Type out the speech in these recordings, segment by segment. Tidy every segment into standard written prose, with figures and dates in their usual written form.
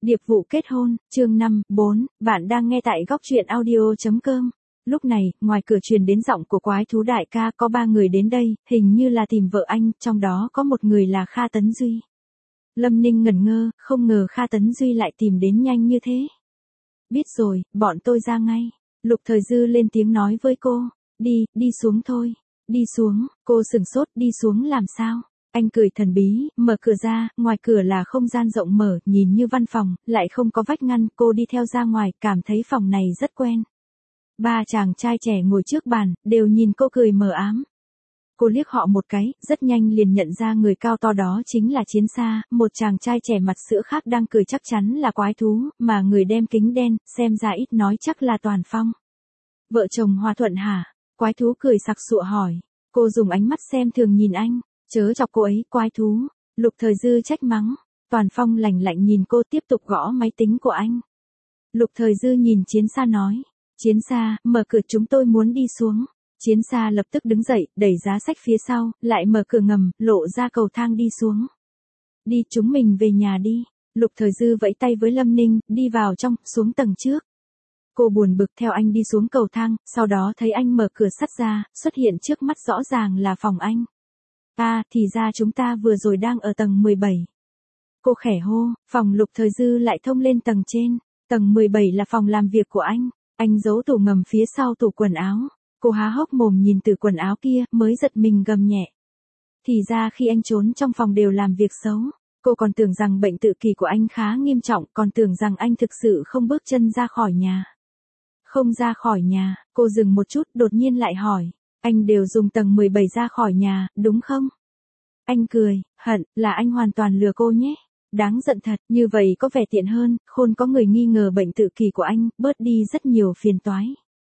Điệp vụ kết hôn, chương 5, 4, bạn đang nghe tại góc truyện audio.com. Lúc này, ngoài cửa truyền đến giọng của quái thú đại ca, có 3 người đến đây, hình như là tìm vợ anh, trong đó có một người là Kha Tấn Duy. Lâm Ninh ngẩn ngơ, không ngờ Kha Tấn Duy lại tìm đến nhanh như thế. Biết rồi, bọn tôi ra ngay. Lục Thời Dư lên tiếng nói với cô, đi xuống thôi. Đi xuống, cô sửng sốt, đi xuống làm sao? Anh cười thần bí, mở cửa ra, ngoài cửa là không gian rộng mở, nhìn như văn phòng, lại không có vách ngăn, cô đi theo ra ngoài, cảm thấy phòng này rất quen. 3 chàng trai trẻ ngồi trước bàn, đều nhìn cô cười mờ ám. Cô liếc họ một cái, rất nhanh liền nhận ra người cao to đó chính là Chiến Sa, một chàng trai trẻ mặt sữa khác đang cười chắc chắn là quái thú, mà người đem kính đen, xem ra ít nói chắc là Toàn Phong. Vợ chồng hòa thuận hả? Quái thú cười sặc sụa hỏi. Cô dùng ánh mắt xem thường nhìn anh. Chớ chọc cô ấy, quái thú. Lục Thời Dư trách mắng. Toàn Phong lạnh lạnh nhìn cô tiếp tục gõ máy tính của anh. Lục Thời Dư nhìn Chiến Sa nói. Chiến Sa, mở cửa, chúng tôi muốn đi xuống. Chiến Sa lập tức đứng dậy, đẩy giá sách phía sau, lại mở cửa ngầm, lộ ra cầu thang đi xuống. Đi, chúng mình về nhà đi. Lục Thời Dư vẫy tay với Lâm Ninh, đi vào trong, xuống tầng trước. Cô buồn bực theo anh đi xuống cầu thang, sau đó thấy anh mở cửa sắt ra, xuất hiện trước mắt rõ ràng là phòng anh. Thì ra chúng ta vừa rồi đang ở tầng 17. Cô khẽ hô, phòng Lục Thời Dư lại thông lên tầng trên. Tầng 17 là phòng làm việc của anh. Anh giấu tủ ngầm phía sau tủ quần áo. Cô há hốc mồm nhìn từ quần áo kia, mới giật mình gầm nhẹ. Thì ra khi anh trốn trong phòng đều làm việc xấu. Cô còn tưởng rằng bệnh tự kỷ của anh khá nghiêm trọng, còn tưởng rằng anh thực sự không bước chân ra khỏi nhà. Không ra khỏi nhà, cô dừng một chút, đột nhiên lại hỏi. Anh đều dùng tầng 17 ra khỏi nhà, đúng không? Anh cười, hận, là anh hoàn toàn lừa cô nhé. Đáng giận thật, như vậy có vẻ tiện hơn, khôn có người nghi ngờ bệnh tự kỷ của anh, bớt đi rất nhiều phiền toái.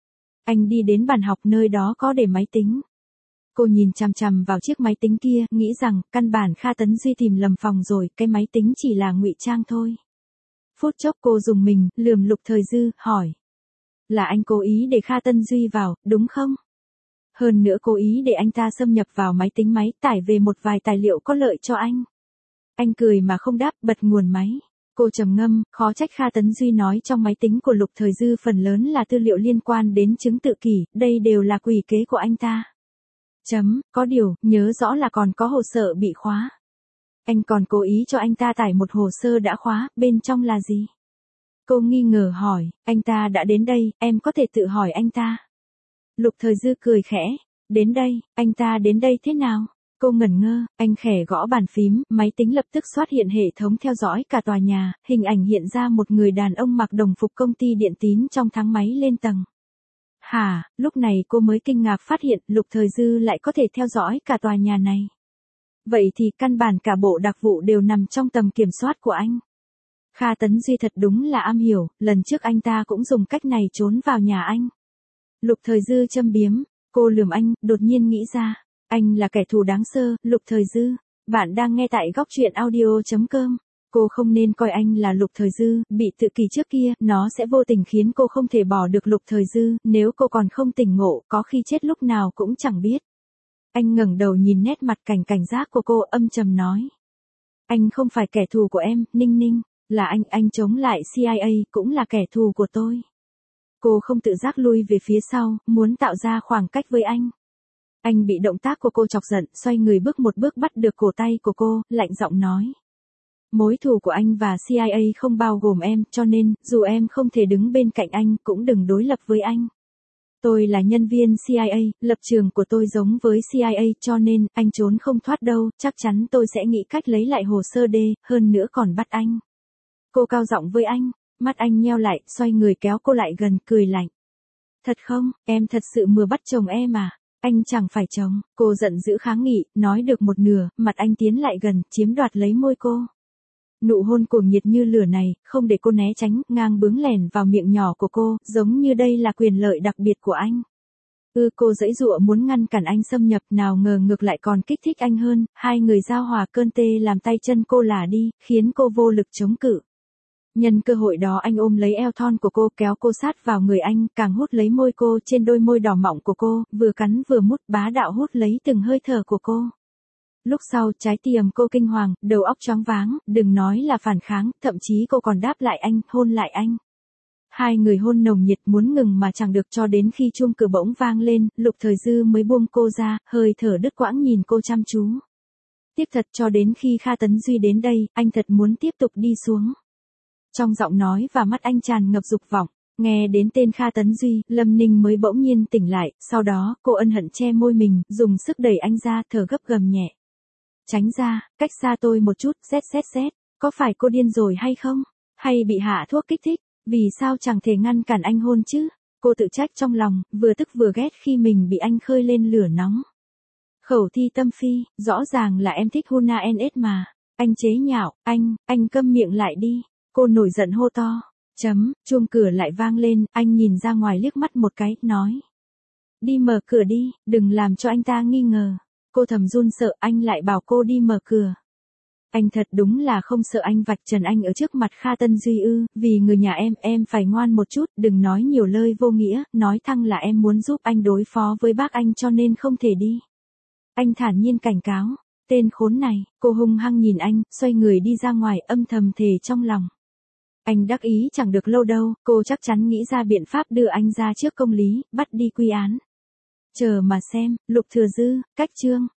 Anh đi đến bàn học, nơi đó có để máy tính. Cô nhìn chằm chằm vào chiếc máy tính kia, nghĩ rằng, căn bản Kha Tấn Duy tìm lầm phòng rồi, cái máy tính chỉ là ngụy trang thôi. Phút chốc cô dùng mình, lườm Lục Thời Dư, hỏi. Là anh cố ý để Kha Tấn Duy vào, đúng không? Hơn nữa cố ý để anh ta xâm nhập vào máy tính máy, tải về một vài tài liệu có lợi cho anh. Anh cười mà không đáp, bật nguồn máy. Cô trầm ngâm, khó trách Kha Tấn Duy nói trong máy tính của Lục Thời Dư phần lớn là tư liệu liên quan đến chứng tự kỷ, đây đều là quỷ kế của anh ta. Có điều, nhớ rõ là còn có hồ sơ bị khóa. Anh còn cố ý cho anh ta tải một hồ sơ đã khóa, bên trong là gì? Cô nghi ngờ hỏi, anh ta đã đến đây, em có thể tự hỏi anh ta. Lục Thời Dư cười khẽ, đến đây, anh ta đến đây thế nào? Cô ngẩn ngơ, anh khẽ gõ bàn phím, máy tính lập tức xuất hiện hệ thống theo dõi cả tòa nhà, hình ảnh hiện ra một người đàn ông mặc đồng phục công ty điện tín trong thang máy lên tầng. Lúc này cô mới kinh ngạc phát hiện Lục Thời Dư lại có thể theo dõi cả tòa nhà này. Vậy thì căn bản cả bộ đặc vụ đều nằm trong tầm kiểm soát của anh. Kha Tấn Duy thật đúng là am hiểu, lần trước anh ta cũng dùng cách này trốn vào nhà anh. Lục Thời Dư châm biếm, cô lườm anh, đột nhiên nghĩ ra. Anh là kẻ thù đáng sơ, Lục Thời Dư. Bạn đang nghe tại góc truyện audio.com. Cô không nên coi anh là Lục Thời Dư, bị tự kỷ trước kia, nó sẽ vô tình khiến cô không thể bỏ được Lục Thời Dư, nếu cô còn không tỉnh ngộ, có khi chết lúc nào cũng chẳng biết. Anh ngẩng đầu nhìn nét mặt cảnh giác của cô, âm trầm nói. Anh không phải kẻ thù của em, Ninh Ninh, là anh chống lại CIA, cũng là kẻ thù của tôi. Cô không tự giác lui về phía sau, muốn tạo ra khoảng cách với anh. Anh bị động tác của cô chọc giận, xoay người bước một bước bắt được cổ tay của cô, lạnh giọng nói. Mối thù của anh và CIA không bao gồm em, cho nên, dù em không thể đứng bên cạnh anh, cũng đừng đối lập với anh. Tôi là nhân viên CIA, lập trường của tôi giống với CIA, cho nên, anh trốn không thoát đâu, chắc chắn tôi sẽ nghĩ cách lấy lại hồ sơ D, hơn nữa còn bắt anh. Cô cao giọng với anh, mắt anh nheo lại, xoay người kéo cô lại gần, cười lạnh. Thật không, em thật sự vừa bắt chồng em à? Anh chẳng phải chồng. Cô giận dữ kháng nghị, nói được một nửa, mặt anh tiến lại gần, chiếm đoạt lấy môi cô. Nụ hôn cuồng nhiệt như lửa này, không để cô né tránh, ngang bướng lèn vào miệng nhỏ của cô, giống như đây là quyền lợi đặc biệt của anh. Cô giãy giụa muốn ngăn cản anh xâm nhập, nào ngờ ngược lại còn kích thích anh hơn, hai người giao hòa cơn tê làm tay chân cô lả đi, khiến cô vô lực chống cự. Nhân cơ hội đó anh ôm lấy eo thon của cô, kéo cô sát vào người anh, càng hút lấy môi cô trên đôi môi đỏ mọng của cô, vừa cắn vừa mút, bá đạo hút lấy từng hơi thở của cô. Lúc sau trái tim cô kinh hoàng, đầu óc choáng váng, đừng nói là phản kháng, thậm chí cô còn đáp lại anh, hôn lại anh. Hai người hôn nồng nhiệt muốn ngừng mà chẳng được cho đến khi chuông cửa bỗng vang lên, Lục Thời Dư mới buông cô ra, hơi thở đứt quãng nhìn cô chăm chú. Tiếp thật cho đến khi Kha Tấn Duy đến đây, anh thật muốn tiếp tục đi xuống. Trong giọng nói và mắt anh tràn ngập dục vọng, nghe đến tên Kha Tấn Duy, Lâm Ninh mới bỗng nhiên tỉnh lại, sau đó cô ân hận che môi mình, dùng sức đẩy anh ra, thở gấp gầm nhẹ. Tránh ra, cách xa tôi một chút, xét, có phải cô điên rồi hay không? Hay bị hạ thuốc kích thích? Vì sao chẳng thể ngăn cản anh hôn chứ? Cô tự trách trong lòng, vừa tức vừa ghét khi mình bị anh khơi lên lửa nóng. Khẩu thi tâm phi, rõ ràng là em thích Huna NS mà. Anh chế nhạo, anh câm miệng lại đi. Cô nổi giận hô to. Chuông cửa lại vang lên, anh nhìn ra ngoài liếc mắt một cái, nói. Đi mở cửa đi, đừng làm cho anh ta nghi ngờ. Cô thầm run sợ, anh lại bảo cô đi mở cửa. Anh thật đúng là không sợ anh vạch trần anh ở trước mặt Kha Tân Duy ư, vì người nhà em phải ngoan một chút, đừng nói nhiều lời vô nghĩa, nói thẳng là em muốn giúp anh đối phó với bác anh cho nên không thể đi. Anh thản nhiên cảnh cáo, tên khốn này, cô hung hăng nhìn anh, xoay người đi ra ngoài âm thầm thề trong lòng. Anh đắc ý chẳng được lâu đâu, cô chắc chắn nghĩ ra biện pháp đưa anh ra trước công lý, bắt đi quy án. Chờ mà xem, Lục Thừa Dư, cách chương.